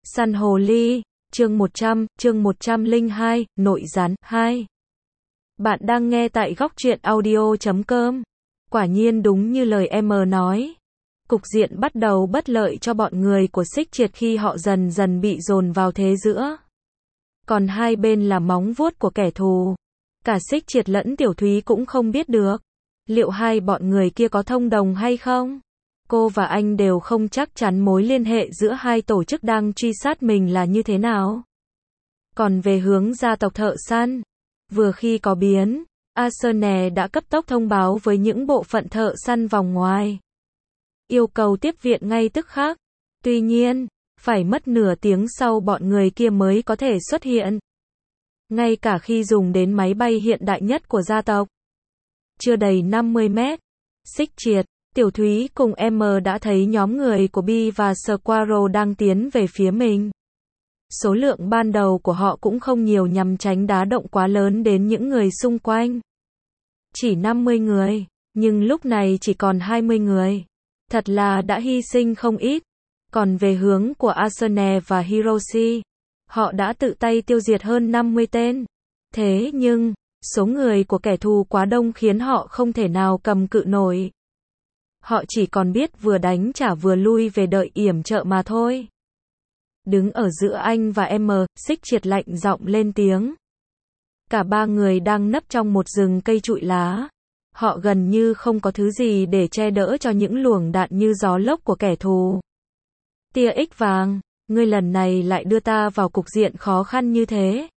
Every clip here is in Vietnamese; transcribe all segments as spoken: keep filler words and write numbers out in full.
Săn hồ ly, chương một trăm, chương một trăm lẻ hai, nội gián, hai. Bạn đang nghe tại góc truyện audio chấm com. Quả nhiên đúng như lời em nói. Cục diện bắt đầu bất lợi cho bọn người của Xích Triệt khi họ dần dần bị dồn vào thế giữa. Còn hai bên là móng vuốt của kẻ thù. Cả Xích Triệt lẫn Tiểu Thúy cũng không biết được. Liệu hai bọn người kia có thông đồng hay không? Cô và anh đều không chắc chắn mối liên hệ giữa hai tổ chức đang truy sát mình là như thế nào. Còn về hướng gia tộc thợ săn, vừa khi có biến, Arsenal đã cấp tốc thông báo với những bộ phận thợ săn vòng ngoài. Yêu cầu tiếp viện ngay tức khắc. Tuy nhiên, phải mất nửa tiếng sau bọn người kia mới có thể xuất hiện. Ngay cả khi dùng đến máy bay hiện đại nhất của gia tộc. Chưa đầy năm mươi mét, Xích Triệt, Tiểu Thúy cùng em đã thấy nhóm người của Bi và Squirrel đang tiến về phía mình. Số lượng ban đầu của họ cũng không nhiều nhằm tránh đá động quá lớn đến những người xung quanh. Chỉ năm mươi người, nhưng lúc này chỉ còn hai mươi người. Thật là đã hy sinh không ít. Còn về hướng của Arsenal và Hiroshi, họ đã tự tay tiêu diệt hơn năm mươi tên. Thế nhưng, số người của kẻ thù quá đông khiến họ không thể nào cầm cự nổi. Họ chỉ còn biết vừa đánh trả vừa lui về đợi yểm trợ mà thôi. Đứng ở giữa anh và em, Xích Triệt lạnh giọng lên tiếng. Cả ba người đang nấp trong một rừng cây trụi lá. Họ gần như không có thứ gì để che đỡ cho những luồng đạn như gió lốc của kẻ thù. Tia ích vàng, ngươi lần này lại đưa ta vào cục diện khó khăn như thế.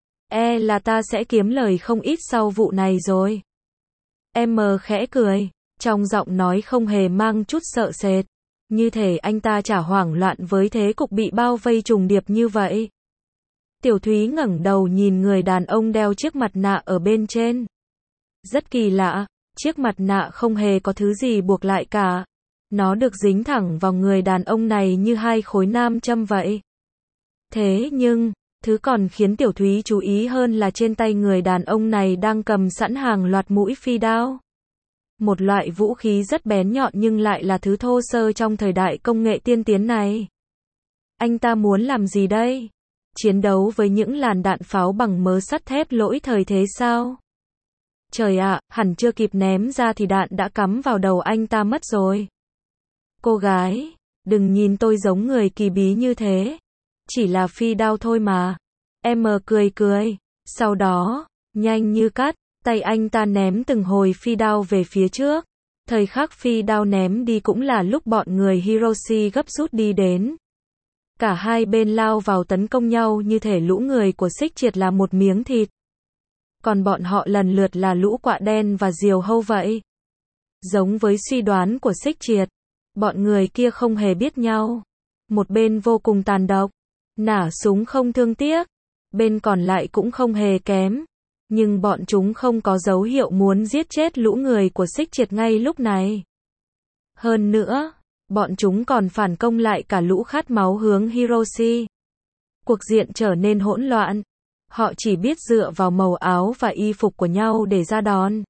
E là ta sẽ kiếm lời không ít sau vụ này rồi. Em khẽ cười, trong giọng nói không hề mang chút sợ sệt. Như thể anh ta chả hoảng loạn với thế cục bị bao vây trùng điệp như vậy. Tiểu Thúy ngẩng đầu nhìn người đàn ông đeo chiếc mặt nạ ở bên trên. Rất kỳ lạ, chiếc mặt nạ không hề có thứ gì buộc lại cả. Nó được dính thẳng vào người đàn ông này như hai khối nam châm vậy. Thế nhưng, thứ còn khiến Tiểu Thúy chú ý hơn là trên tay người đàn ông này đang cầm sẵn hàng loạt mũi phi đao. Một loại vũ khí rất bén nhọn nhưng lại là thứ thô sơ trong thời đại công nghệ tiên tiến này. Anh ta muốn làm gì đây? Chiến đấu với những làn đạn pháo bằng mớ sắt thép lỗi thời thế sao? Trời ạ, hẳn chưa kịp ném ra thì đạn đã cắm vào đầu anh ta mất rồi. Cô gái, đừng nhìn tôi giống người kỳ bí như thế. Chỉ là phi đao thôi mà. Em cười cười. Sau đó, nhanh như cắt, tay anh ta ném từng hồi phi đao về phía trước. Thời khắc phi đao ném đi cũng là lúc bọn người Hiroshi gấp rút đi đến. Cả hai bên lao vào tấn công nhau như thể lũ người của Xích Triệt là một miếng thịt. Còn bọn họ lần lượt là lũ quạ đen và diều hâu vậy. Giống với suy đoán của Xích Triệt, bọn người kia không hề biết nhau. Một bên vô cùng tàn độc, nả súng không thương tiếc. Bên còn lại cũng không hề kém. Nhưng bọn chúng không có dấu hiệu muốn giết chết lũ người của Xích Triệt ngay lúc này. Hơn nữa, bọn chúng còn phản công lại cả lũ khát máu hướng Hiroshi. Cuộc diện trở nên hỗn loạn. Họ chỉ biết dựa vào màu áo và y phục của nhau để ra đòn.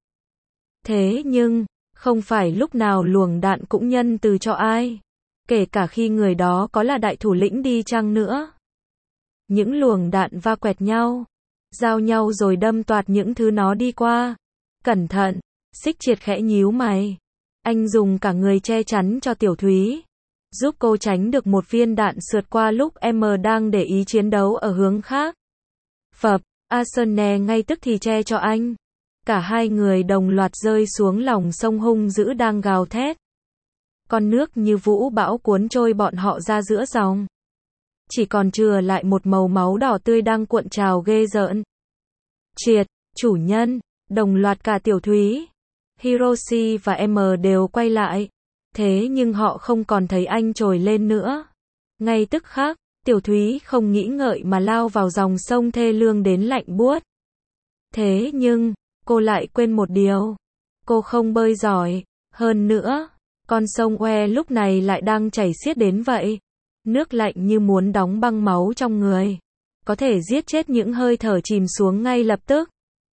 Thế nhưng, không phải lúc nào luồng đạn cũng nhân từ cho ai. Kể cả khi người đó có là đại thủ lĩnh đi chăng nữa. Những luồng đạn va quẹt nhau. Giao nhau rồi đâm toạt những thứ nó đi qua. Cẩn thận, Xích Triệt khẽ nhíu mày. Anh dùng cả người che chắn cho Tiểu Thúy. Giúp cô tránh được một viên đạn sượt qua lúc em đang để ý chiến đấu ở hướng khác. Phập, Arsenal ngay tức thì che cho anh. Cả hai người đồng loạt rơi xuống lòng sông hung dữ đang gào thét. Con nước như vũ bão cuốn trôi bọn họ ra giữa dòng. Chỉ còn chừa lại một màu máu đỏ tươi đang cuộn trào ghê rợn. Triệt, chủ nhân, đồng loạt cả Tiểu Thúy, Hiroshi và em đều quay lại. Thế nhưng họ không còn thấy anh trồi lên nữa. Ngay tức khắc, Tiểu Thúy không nghĩ ngợi mà lao vào dòng sông thê lương đến lạnh buốt. Thế nhưng, cô lại quên một điều. Cô không bơi giỏi. Hơn nữa, con sông Oe lúc này lại đang chảy xiết đến vậy. Nước lạnh như muốn đóng băng máu trong người. Có thể giết chết những hơi thở chìm xuống ngay lập tức.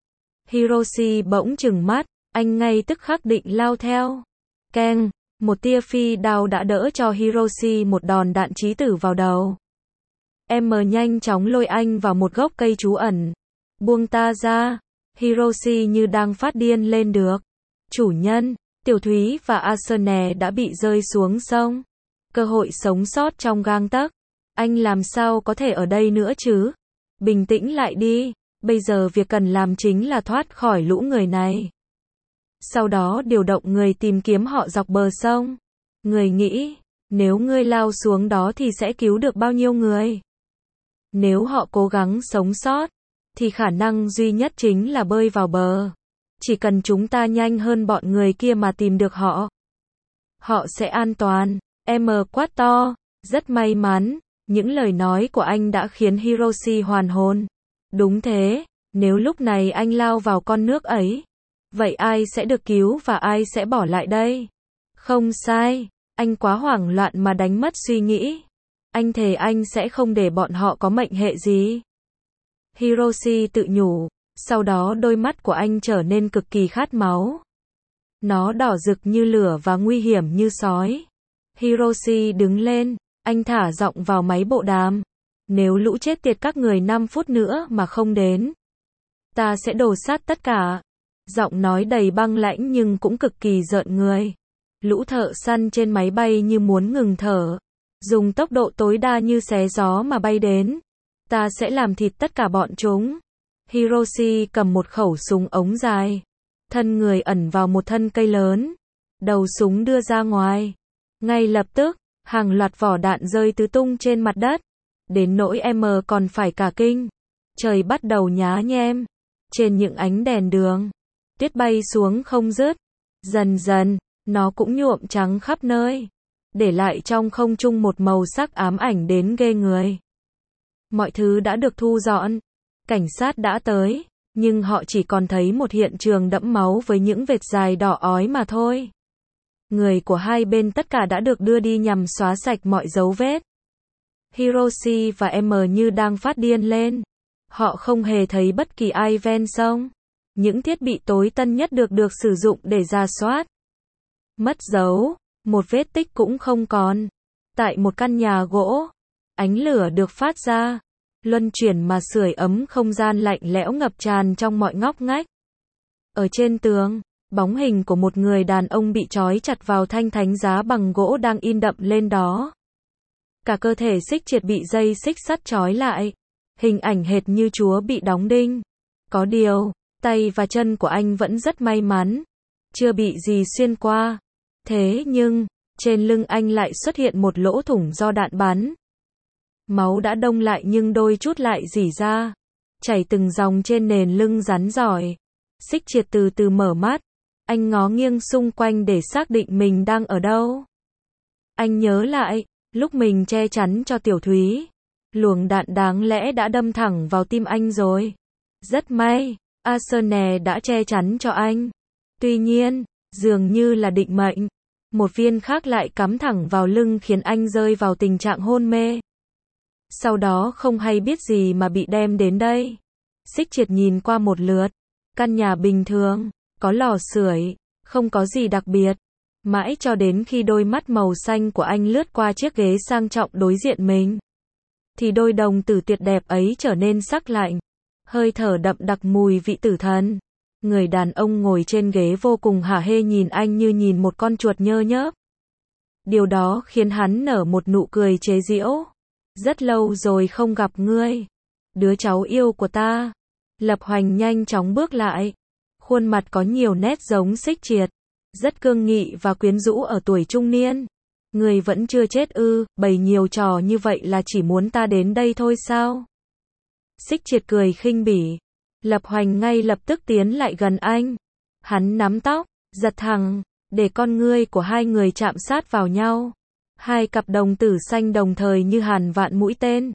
Hiroshi bỗng trừng mắt, anh ngay tức khắc định lao theo. Keng, một tia phi đao đã đỡ cho Hiroshi một đòn đạn chí tử vào đầu. em nhanh chóng lôi anh vào một gốc cây trú ẩn. Buông ta ra. Hiroshi như đang phát điên lên được. Chủ nhân, Tiểu Thúy và Asune đã bị rơi xuống sông. Cơ hội sống sót trong gang tấc. Anh làm sao có thể ở đây nữa chứ? Bình tĩnh lại đi. Bây giờ việc cần làm chính là thoát khỏi lũ người này. Sau đó điều động người tìm kiếm họ dọc bờ sông. Người nghĩ, nếu ngươi lao xuống đó thì sẽ cứu được bao nhiêu người? Nếu họ cố gắng sống sót, thì khả năng duy nhất chính là bơi vào bờ. Chỉ cần chúng ta nhanh hơn bọn người kia mà tìm được họ, họ sẽ an toàn. Em quát to, rất may mắn, những lời nói của anh đã khiến Hiroshi hoàn hồn. Đúng thế, nếu lúc này anh lao vào con nước ấy, vậy ai sẽ được cứu và ai sẽ bỏ lại đây? Không sai, anh quá hoảng loạn mà đánh mất suy nghĩ. Anh thề anh sẽ không để bọn họ có mệnh hệ gì. Hiroshi tự nhủ, sau đó đôi mắt của anh trở nên cực kỳ khát máu. Nó đỏ rực như lửa và nguy hiểm như sói. Hiroshi đứng lên, anh thả giọng vào máy bộ đàm. Nếu lũ chết tiệt các người năm phút nữa mà không đến, ta sẽ đổ sát tất cả. Giọng nói đầy băng lãnh nhưng cũng cực kỳ rợn người. Lũ thợ săn trên máy bay như muốn ngừng thở. Dùng tốc độ tối đa như xé gió mà bay đến. Ta sẽ làm thịt tất cả bọn chúng. Hiroshi cầm một khẩu súng ống dài. Thân người ẩn vào một thân cây lớn. Đầu súng đưa ra ngoài. Ngay lập tức, hàng loạt vỏ đạn rơi tứ tung trên mặt đất. Đến nỗi em còn phải cả kinh. Trời bắt đầu nhá nhem. Trên những ánh đèn đường, tuyết bay xuống không dứt. Dần dần, nó cũng nhuộm trắng khắp nơi, để lại trong không trung một màu sắc ám ảnh đến ghê người. Mọi thứ đã được thu dọn. Cảnh sát đã tới, nhưng họ chỉ còn thấy một hiện trường đẫm máu với những vệt dài đỏ ói mà thôi. Người của hai bên tất cả đã được đưa đi nhằm xóa sạch mọi dấu vết. Hiroshi và em như đang phát điên lên. Họ không hề thấy bất kỳ ai ven sông. Những thiết bị tối tân nhất được được sử dụng để rà soát. Mất dấu, một vết tích cũng không còn. Tại một căn nhà gỗ, ánh lửa được phát ra, luân chuyển mà sưởi ấm không gian lạnh lẽo ngập tràn trong mọi ngóc ngách. Ở trên tường, bóng hình của một người đàn ông bị trói chặt vào thanh thánh giá bằng gỗ đang in đậm lên đó. Cả cơ thể Xích Triệt bị dây xích sắt trói lại. Hình ảnh hệt như Chúa bị đóng đinh. Có điều, tay và chân của anh vẫn rất may mắn. Chưa bị gì xuyên qua. Thế nhưng, trên lưng anh lại xuất hiện một lỗ thủng do đạn bắn. Máu đã đông lại nhưng đôi chút lại rỉ ra. Chảy từng dòng trên nền lưng rắn giỏi. Xích Triệt từ từ mở mắt. Anh ngó nghiêng xung quanh để xác định mình đang ở đâu. Anh nhớ lại, lúc mình che chắn cho Tiểu Thúy, luồng đạn đáng lẽ đã đâm thẳng vào tim anh rồi. Rất may, Asune đã che chắn cho anh. Tuy nhiên, dường như là định mệnh, một viên khác lại cắm thẳng vào lưng khiến anh rơi vào tình trạng hôn mê. Sau đó không hay biết gì mà bị đem đến đây. Xích Triệt nhìn qua một lượt. Căn nhà bình thường, có lò sưởi, không có gì đặc biệt. Mãi cho đến khi đôi mắt màu xanh của anh lướt qua chiếc ghế sang trọng đối diện mình, thì đôi đồng tử tuyệt đẹp ấy trở nên sắc lạnh. Hơi thở đậm đặc mùi vị tử thần. Người đàn ông ngồi trên ghế vô cùng hả hê nhìn anh như nhìn một con chuột nhơ nhớp. Điều đó khiến hắn nở một nụ cười chế giễu. Rất lâu rồi không gặp ngươi, đứa cháu yêu của ta. Lập Hoành nhanh chóng bước lại. Khuôn mặt có nhiều nét giống Xích Triệt. Rất cương nghị và quyến rũ ở tuổi trung niên. Người vẫn chưa chết ư, bày nhiều trò như vậy là chỉ muốn ta đến đây thôi sao? Xích Triệt cười khinh bỉ. Lập Hoành ngay lập tức tiến lại gần anh. Hắn nắm tóc, giật thẳng, để con ngươi của hai người chạm sát vào nhau. Hai cặp đồng tử xanh đồng thời như hàn vạn mũi tên.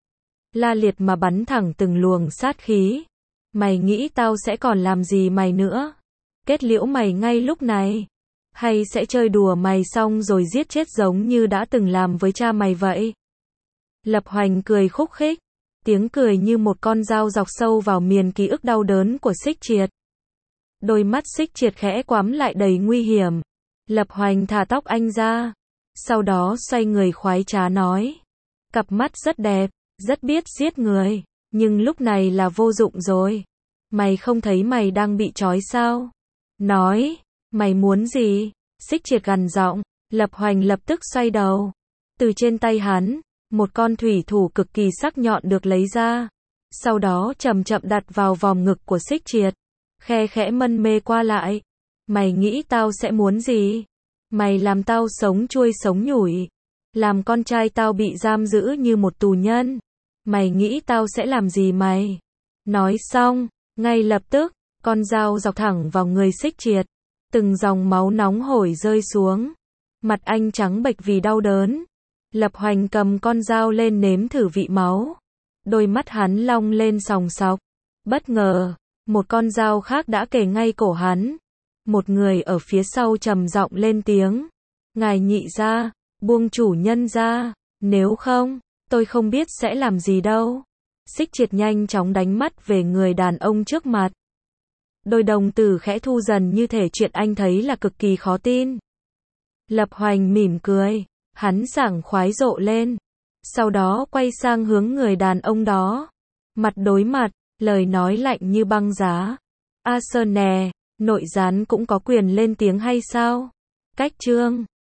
La liệt mà bắn thẳng từng luồng sát khí. Mày nghĩ tao sẽ còn làm gì mày nữa? Kết liễu mày ngay lúc này? Hay sẽ chơi đùa mày xong rồi giết chết giống như đã từng làm với cha mày vậy? Lập Hoành cười khúc khích. Tiếng cười như một con dao dọc sâu vào miền ký ức đau đớn của Xích Triệt. Đôi mắt Xích Triệt khẽ quắm lại đầy nguy hiểm. Lập Hoành thả tóc anh ra. Sau đó xoay người khoái trá nói. Cặp mắt rất đẹp, rất biết giết người, nhưng lúc này là vô dụng rồi. Mày không thấy mày đang bị trói sao? Nói, mày muốn gì? Xích Triệt gằn giọng. Lập Hoành lập tức xoay đầu. Từ trên tay hắn, một con thủy thủ cực kỳ sắc nhọn được lấy ra. Sau đó chậm chậm đặt vào vòng ngực của Xích Triệt. Khe khẽ mân mê qua lại. Mày nghĩ tao sẽ muốn gì? Mày làm tao sống chuôi sống nhủi. Làm con trai tao bị giam giữ như một tù nhân. Mày nghĩ tao sẽ làm gì mày? Nói xong, ngay lập tức, con dao dọc thẳng vào người Xích Triệt. Từng dòng máu nóng hổi rơi xuống. Mặt anh trắng bệch vì đau đớn. Lập Hoành cầm con dao lên nếm thử vị máu. Đôi mắt hắn long lên sòng sọc. Bất ngờ, một con dao khác đã kề ngay cổ hắn. Một người ở phía sau trầm giọng lên tiếng. Ngài nhị gia, buông chủ nhân ra, nếu không, tôi không biết sẽ làm gì đâu. Xích Triệt nhanh chóng đánh mắt về người đàn ông trước mặt. Đôi đồng tử khẽ thu dần như thể chuyện anh thấy là cực kỳ khó tin. Lập Hoành mỉm cười, hắn sảng khoái rộ lên. Sau đó quay sang hướng người đàn ông đó. Mặt đối mặt, lời nói lạnh như băng giá. A Sơn nè, nội gián cũng có quyền lên tiếng hay sao? Cách chương